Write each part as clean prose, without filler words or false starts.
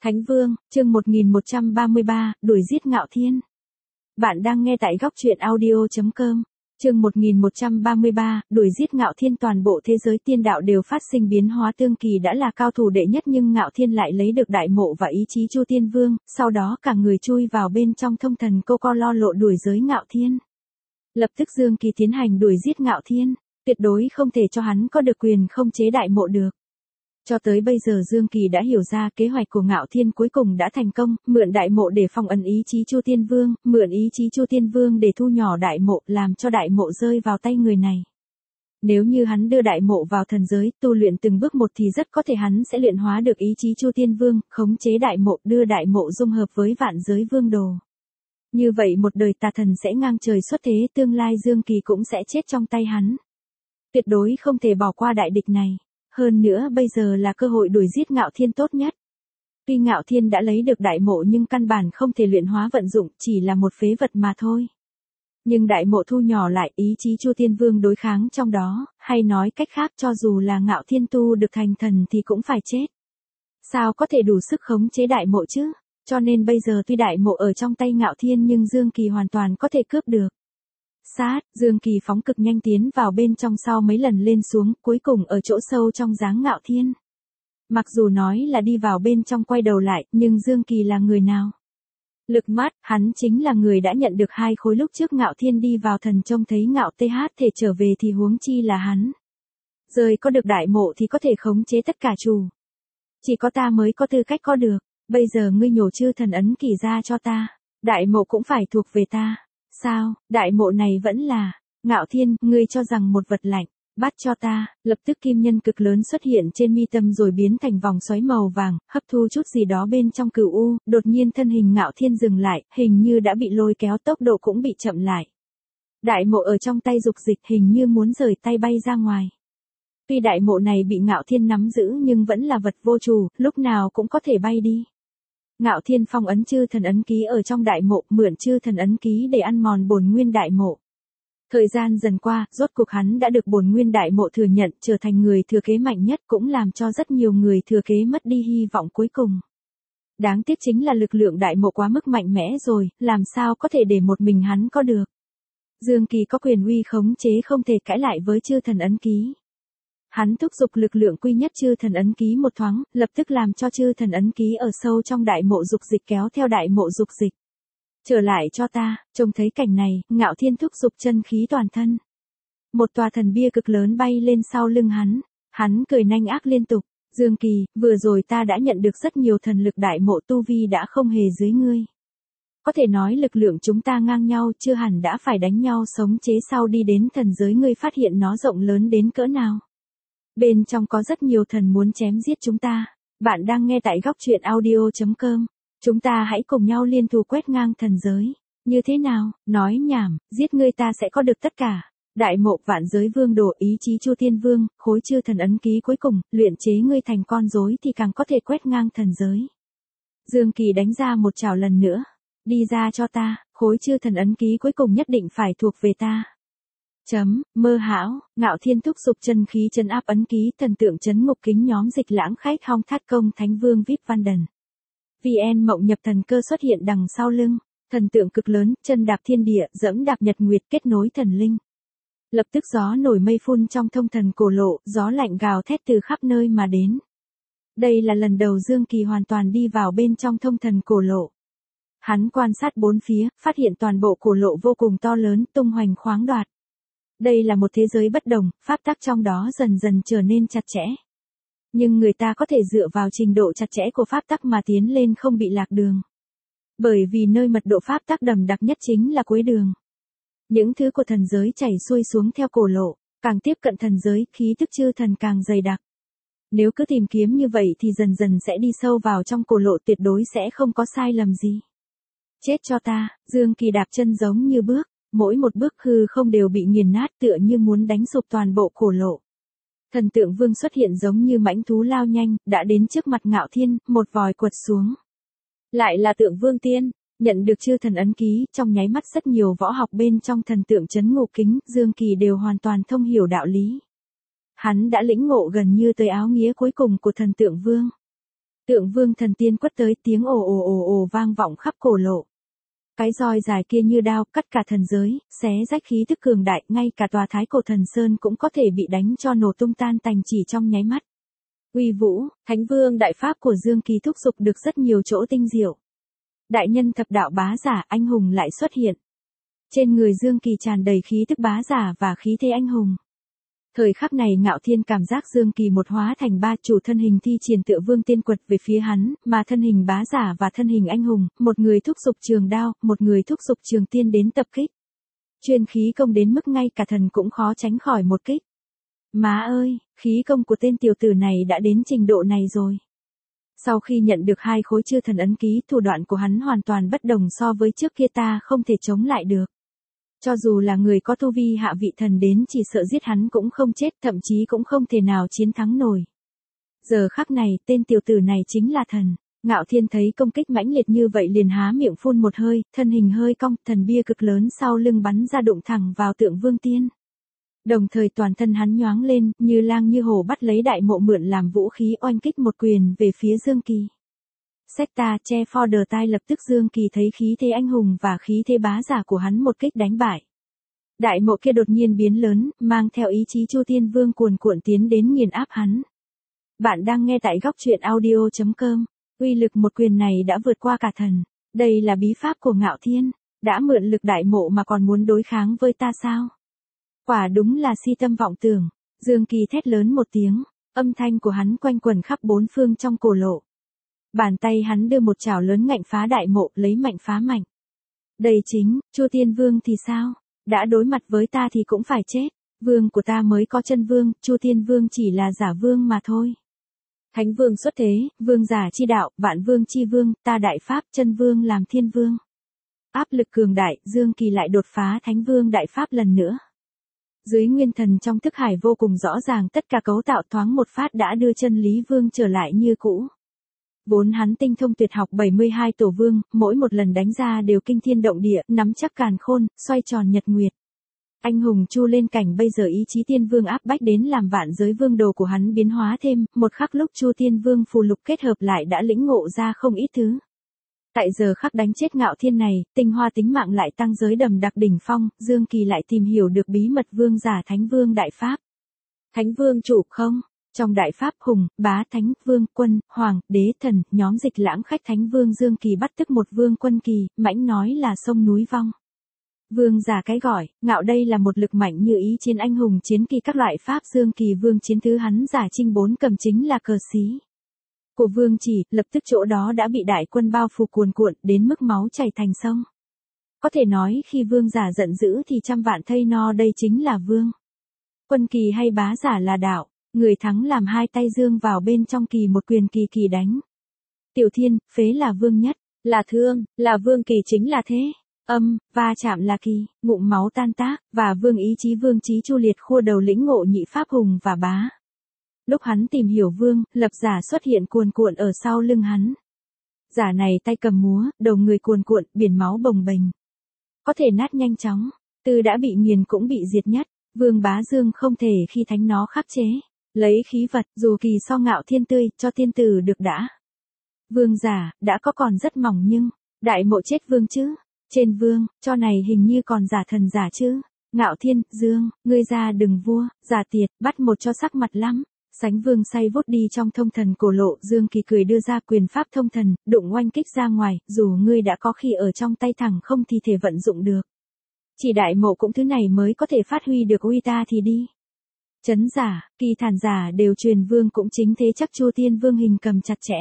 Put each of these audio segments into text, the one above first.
Thánh Vương, chương 1133, đuổi giết Ngạo Thiên. Bạn đang nghe tại góc truyện audio.com. Chương 1133, đuổi giết Ngạo Thiên. Toàn bộ thế giới tiên đạo đều phát sinh biến hóa. Tương Kỳ đã là cao thủ đệ nhất nhưng Ngạo Thiên lại lấy được đại mộ và ý chí Chu Tiên Vương, sau đó cả người chui vào bên trong thông thần cô co lo lộ đuổi giới Ngạo Thiên. Lập tức Dương Kỳ tiến hành đuổi giết Ngạo Thiên, tuyệt đối không thể cho hắn có được quyền không chế đại mộ được. Cho tới bây giờ Dương Kỳ đã hiểu ra kế hoạch của Ngạo Thiên cuối cùng đã thành công, mượn đại mộ để phong ấn ý chí Chu Tiên Vương, mượn ý chí Chu Tiên Vương để thu nhỏ đại mộ, làm cho đại mộ rơi vào tay người này. Nếu như hắn đưa đại mộ vào thần giới, tu luyện từng bước một thì rất có thể hắn sẽ luyện hóa được ý chí Chu Tiên Vương, khống chế đại mộ, đưa đại mộ dung hợp với vạn giới vương đồ. Như vậy một đời tà thần sẽ ngang trời xuất thế, tương lai Dương Kỳ cũng sẽ chết trong tay hắn. Tuyệt đối không thể bỏ qua đại địch này. Hơn nữa bây giờ là cơ hội đuổi giết Ngạo Thiên tốt nhất. Tuy Ngạo Thiên đã lấy được đại mộ nhưng căn bản không thể luyện hóa vận dụng, chỉ là một phế vật mà thôi. Nhưng đại mộ thu nhỏ lại, ý chí Chu Tiên Vương đối kháng trong đó, hay nói cách khác cho dù là Ngạo Thiên tu được thành thần thì cũng phải chết. Sao có thể đủ sức khống chế đại mộ chứ? Cho nên bây giờ tuy đại mộ ở trong tay Ngạo Thiên nhưng Dương Kỳ hoàn toàn có thể cướp được. Sát, Dương Kỳ phóng cực nhanh tiến vào bên trong sau mấy lần lên xuống, cuối cùng ở chỗ sâu trong dáng Ngạo Thiên. Mặc dù nói là đi vào bên trong quay đầu lại, nhưng Dương Kỳ là người nào? Lực mắt, hắn chính là người đã nhận được 2 khối lúc trước Ngạo Thiên đi vào thần trông thấy Ngạo TH thể trở về thì huống chi là hắn. Rời có được đại mộ thì có thể khống chế tất cả chủ. Chỉ có ta mới có tư cách có được, bây giờ ngươi nhổ chư thần ấn kỳ ra cho ta, đại mộ cũng phải thuộc về ta. Sao, đại mộ này vẫn là, Ngạo Thiên, ngươi cho rằng một vật lạnh, bắt cho ta, lập tức kim nhân cực lớn xuất hiện trên mi tâm rồi biến thành vòng xoáy màu vàng, hấp thu chút gì đó bên trong cửu u, đột nhiên thân hình Ngạo Thiên dừng lại, hình như đã bị lôi kéo, tốc độ cũng bị chậm lại. Đại mộ ở trong tay dục dịch hình như muốn rời tay bay ra ngoài. Tuy đại mộ này bị Ngạo Thiên nắm giữ nhưng vẫn là vật vô chủ, lúc nào cũng có thể bay đi. Ngạo Thiên phong ấn chư thần ấn ký ở trong đại mộ, mượn chư thần ấn ký để ăn mòn bổn nguyên đại mộ. Thời gian dần qua, rốt cuộc hắn đã được bổn nguyên đại mộ thừa nhận, trở thành người thừa kế mạnh nhất, cũng làm cho rất nhiều người thừa kế mất đi hy vọng cuối cùng. Đáng tiếc chính là lực lượng đại mộ quá mức mạnh mẽ rồi, làm sao có thể để một mình hắn có được. Dương Kỳ có quyền uy khống chế không thể cãi lại với chư thần ấn ký. Hắn thúc giục lực lượng quy nhất chư thần ấn ký một thoáng, lập tức làm cho chư thần ấn ký ở sâu trong đại mộ dục dịch kéo theo đại mộ dục dịch. Trở lại cho ta, trông thấy cảnh này, Ngạo Thiên thúc giục chân khí toàn thân. Một tòa thần bia cực lớn bay lên sau lưng hắn cười nanh ác liên tục, Dương Kỳ, vừa rồi ta đã nhận được rất nhiều thần lực đại mộ tu vi đã không hề dưới ngươi. Có thể nói lực lượng chúng ta ngang nhau chưa hẳn đã phải đánh nhau sống chế sau đi đến thần giới ngươi phát hiện nó rộng lớn đến cỡ nào. Bên trong có rất nhiều thần muốn chém giết chúng ta. Bạn đang nghe tại góc truyện audio.com. Chúng ta hãy cùng nhau liên thủ quét ngang thần giới. Như thế nào? Nói nhảm, giết ngươi ta sẽ có được tất cả. Đại mộ vạn giới vương đồ ý chí Chu Tiên Vương, khối chư thần ấn ký cuối cùng, luyện chế ngươi thành con rối thì càng có thể quét ngang thần giới. Dương Kỳ đánh ra một chảo lần nữa. Đi ra cho ta, khối chư thần ấn ký cuối cùng nhất định phải thuộc về ta. Mơ hão, Ngạo Thiên thúc giục chân khí chân áp ấn ký thần tượng chấn ngục kính nhóm dịch lãng khách hong thát công thánh vương VIP Văn Đần. VN mộng nhập thần cơ xuất hiện đằng sau lưng, thần tượng cực lớn, chân đạp thiên địa, dẫm đạp nhật nguyệt kết nối thần linh. Lập tức gió nổi mây phun trong thông thần cổ lộ, gió lạnh gào thét từ khắp nơi mà đến. Đây là lần đầu Dương Kỳ hoàn toàn đi vào bên trong thông thần cổ lộ. Hắn quan sát bốn phía, phát hiện toàn bộ cổ lộ vô cùng to lớn, tung hoành khoáng đoạt. Đây là một thế giới bất đồng, pháp tắc trong đó dần dần trở nên chặt chẽ. Nhưng người ta có thể dựa vào trình độ chặt chẽ của pháp tắc mà tiến lên không bị lạc đường. Bởi vì nơi mật độ pháp tắc đậm đặc nhất chính là cuối đường. Những thứ của thần giới chảy xuôi xuống theo cổ lộ, càng tiếp cận thần giới, khí tức chư thần càng dày đặc. Nếu cứ tìm kiếm như vậy thì dần dần sẽ đi sâu vào trong cổ lộ, tuyệt đối sẽ không có sai lầm gì. Chết cho ta, Dương Kỳ đạp chân giống như bước. Mỗi một bước hư không đều bị nghiền nát tựa như muốn đánh sụp toàn bộ cổ lộ. Thần tượng vương xuất hiện giống như mãnh thú lao nhanh, đã đến trước mặt Ngạo Thiên, một vòi quật xuống. Lại là tượng vương tiên, nhận được chư thần ấn ký, trong nháy mắt rất nhiều võ học bên trong thần tượng chấn ngục kính, Dương Kỳ đều hoàn toàn thông hiểu đạo lý. Hắn đã lĩnh ngộ gần như tới áo nghĩa cuối cùng của thần tượng vương. Tượng Vương thần tiên quất tới, tiếng ồ ồ ồ ồ vang vọng khắp cổ lộ. Cái roi dài kia như đao cắt cả thần giới, xé rách khí tức cường đại, ngay cả tòa Thái Cổ Thần Sơn cũng có thể bị đánh cho nổ tung tan tành chỉ trong nháy mắt. Uy vũ, Thánh Vương đại pháp của Dương Kỳ thúc giục được rất nhiều chỗ tinh diệu. Đại nhân thập đạo bá giả anh hùng lại xuất hiện. Trên người Dương Kỳ tràn đầy khí tức bá giả và khí thế anh hùng. Thời khắc này Ngạo Thiên cảm giác Dương Kỳ một hóa thành ba, chủ thân hình thi triển tựa vương tiên quật về phía hắn, mà thân hình bá giả và thân hình anh hùng, một người thúc giục trường đao, một người thúc giục trường tiên đến tập kích. Chuyên khí công đến mức ngay cả thần cũng khó tránh khỏi một kích. Má ơi, khí công của tên tiểu tử này đã đến trình độ này rồi. Sau khi nhận được 2 khối chư thần ấn ký, thủ đoạn của hắn hoàn toàn bất đồng so với trước kia, ta không thể chống lại được. Cho dù là người có tu vi hạ vị thần đến, chỉ sợ giết hắn cũng không chết, thậm chí cũng không thể nào chiến thắng nổi. Giờ khắc này, tên tiểu tử này chính là thần. Ngạo Thiên thấy công kích mãnh liệt như vậy liền há miệng phun một hơi, thân hình hơi cong, thần bia cực lớn sau lưng bắn ra đụng thẳng vào Tượng Vương Tiên. Đồng thời toàn thân hắn nhoáng lên, như lang như hổ bắt lấy đại mộ mượn làm vũ khí, oanh kích một quyền về phía Dương Kỳ. Secta che for the tai, lập tức Dương Kỳ thấy khí thế anh hùng và khí thế bá giả của hắn một kích đánh bại. Đại mộ kia đột nhiên biến lớn, mang theo ý chí Chu Thiên Vương cuồn cuộn tiến đến nghiền áp hắn. Bạn đang nghe tại góc truyện audio.com. Uy lực một quyền này đã vượt qua cả thần. Đây là bí pháp của Ngạo Thiên. Đã mượn lực đại mộ mà còn muốn đối kháng với ta sao? Quả đúng là si tâm vọng tưởng. Dương Kỳ thét lớn một tiếng. Âm thanh của hắn quanh quẩn khắp 4 phương trong cổ lộ. Bàn tay hắn đưa một chảo lớn ngạnh phá đại mộ, lấy mạnh phá mạnh. Đây chính, Chu Thiên Vương thì sao? Đã đối mặt với ta thì cũng phải chết. Vương của ta mới có chân vương, Chu Thiên Vương chỉ là giả vương mà thôi. Thánh Vương xuất thế, vương giả chi đạo, vạn vương chi vương, ta đại pháp, chân vương làm thiên vương. Áp lực cường đại, Dương Kỳ lại đột phá Thánh Vương đại pháp lần nữa. Dưới nguyên thần trong thức hải vô cùng rõ ràng, tất cả cấu tạo thoáng một phát đã đưa chân lý vương trở lại như cũ. Vốn hắn tinh thông tuyệt học 72 tổ vương, mỗi một lần đánh ra đều kinh thiên động địa, nắm chắc càn khôn, xoay tròn nhật nguyệt. Anh hùng Chu lên cảnh, bây giờ ý chí Tiên Vương áp bách đến làm vạn giới vương đồ của hắn biến hóa thêm, một khắc lúc Chu Tiên Vương phù lục kết hợp lại đã lĩnh ngộ ra không ít thứ. Tại giờ khắc đánh chết Ngạo Thiên này, tinh hoa tính mạng lại tăng giới đầm đặc đỉnh phong, Dương Kỳ lại tìm hiểu được bí mật vương giả Thánh Vương đại pháp. Thánh Vương chủ không? Trong đại pháp hùng, bá, thánh, vương, quân, hoàng, đế, thần, nhóm dịch lãng khách Thánh Vương Dương Kỳ bắt tức một vương quân kỳ, mãnh nói là sông núi vong. Vương giả cái gọi, Ngạo đây là một lực mạnh như ý chiến anh hùng chiến kỳ các loại pháp. Dương Kỳ vương chiến thứ hắn giả trinh 4 cầm chính là cờ xí của vương chỉ, lập tức chỗ đó đã bị đại quân bao phủ cuồn cuộn đến mức máu chảy thành sông. Có thể nói khi vương giả giận dữ thì trăm vạn thây no, đây chính là vương. Quân kỳ hay bá giả là đạo, người thắng làm 2 tay dương vào bên trong kỳ, một quyền kỳ kỳ đánh. Tiểu Thiên, phế là vương nhất, là thương, là vương kỳ chính là thế. Âm, va chạm là kỳ, ngụm máu tan tác, và vương ý chí vương chí Chu liệt khua đầu lĩnh ngộ nhị pháp hùng và bá. Lúc hắn tìm hiểu vương, lập giả xuất hiện cuồn cuộn ở sau lưng hắn. Giả này tay cầm múa, đầu người cuồn cuộn, biển máu bồng bềnh. Có thể nát nhanh chóng, Tư đã bị nghiền cũng bị diệt nhất, vương bá dương không thể khi thánh nó khắc chế. Lấy khí vật, dù kỳ so Ngạo Thiên tươi, cho tiên tử được đã. Vương giả, đã có còn rất mỏng nhưng, đại mộ chết vương chứ. Trên vương, cho này hình như còn giả thần giả chứ. Ngạo Thiên, Dương, ngươi ra đừng vua, giả tiệt, bắt một cho sắc mặt lắm. Sánh vương say vút đi trong thông thần cổ lộ, Dương Kỳ cười đưa ra quyền pháp thông thần, đụng oanh kích ra ngoài, dù ngươi đã có khi ở trong tay thẳng không thì thể vận dụng được. Chỉ đại mộ cũng thứ này mới có thể phát huy được uy ta thì đi. Chấn giả, kỳ thản giả đều truyền vương cũng chính thế, chắc Chu Tiên Vương hình cầm chặt chẽ.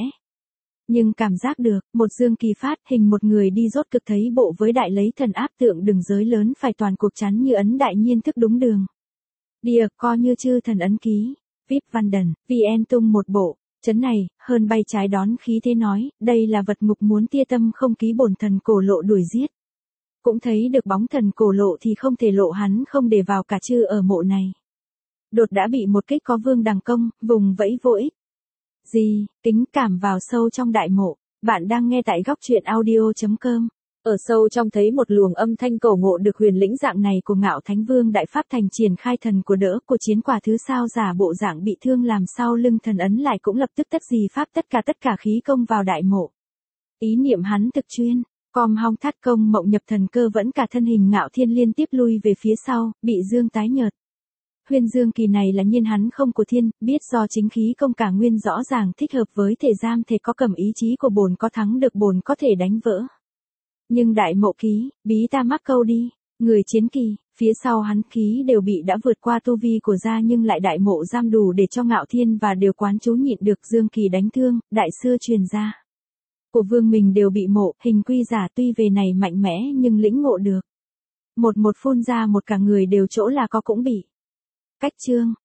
Nhưng cảm giác được, một Dương Kỳ phát hình một người đi rốt cực thấy bộ với đại lấy thần áp tượng đường giới lớn phải toàn cuộc chắn như ấn đại nhiên thức đúng đường. Địa co như chư thần ấn ký, VIP văn đần, VN tung một bộ, chấn này, hơn bay trái đón khí thế nói, đây là vật ngục muốn tia tâm không ký bổn thần cổ lộ đuổi giết. Cũng thấy được bóng thần cổ lộ thì không thể lộ hắn không để vào cả chư ở mộ này. Đột đã bị một kích có vương đằng công, vùng vẫy vô ích. Gì, kính cảm vào sâu trong đại mộ, bạn đang nghe tại góc truyện audio.com. Ở sâu trong thấy một luồng âm thanh cầu ngộ được huyền lĩnh dạng này của Ngạo Thánh Vương Đại Pháp thành triển khai thần của đỡ của chiến quả thứ sao giả bộ dạng bị thương làm sau lưng thần ấn lại cũng lập tức tất gì pháp tất cả khí công vào đại mộ. Ý niệm hắn thực chuyên, com hong thắt công mộng nhập thần cơ vẫn cả thân hình Ngạo Thiên liên tiếp lui về phía sau, bị dương tái nhợt. Huyền dương kỳ này là nhiên hắn không của thiên, biết do chính khí công cả nguyên rõ ràng thích hợp với thể giam thể có cầm ý chí của bồn có thắng được bồn có thể đánh vỡ. Nhưng đại mộ ký, bí ta mắc câu đi, người chiến kỳ, phía sau hắn khí đều bị đã vượt qua tu vi của gia nhưng lại đại mộ giam đủ để cho Ngạo Thiên và đều quán chú nhịn được dương kỳ đánh thương, đại xưa truyền ra. Của vương mình đều bị mộ, hình quy giả tuy về này mạnh mẽ nhưng lĩnh ngộ được. Một phun ra một cả người đều chỗ là có cũng bị. Cách chương,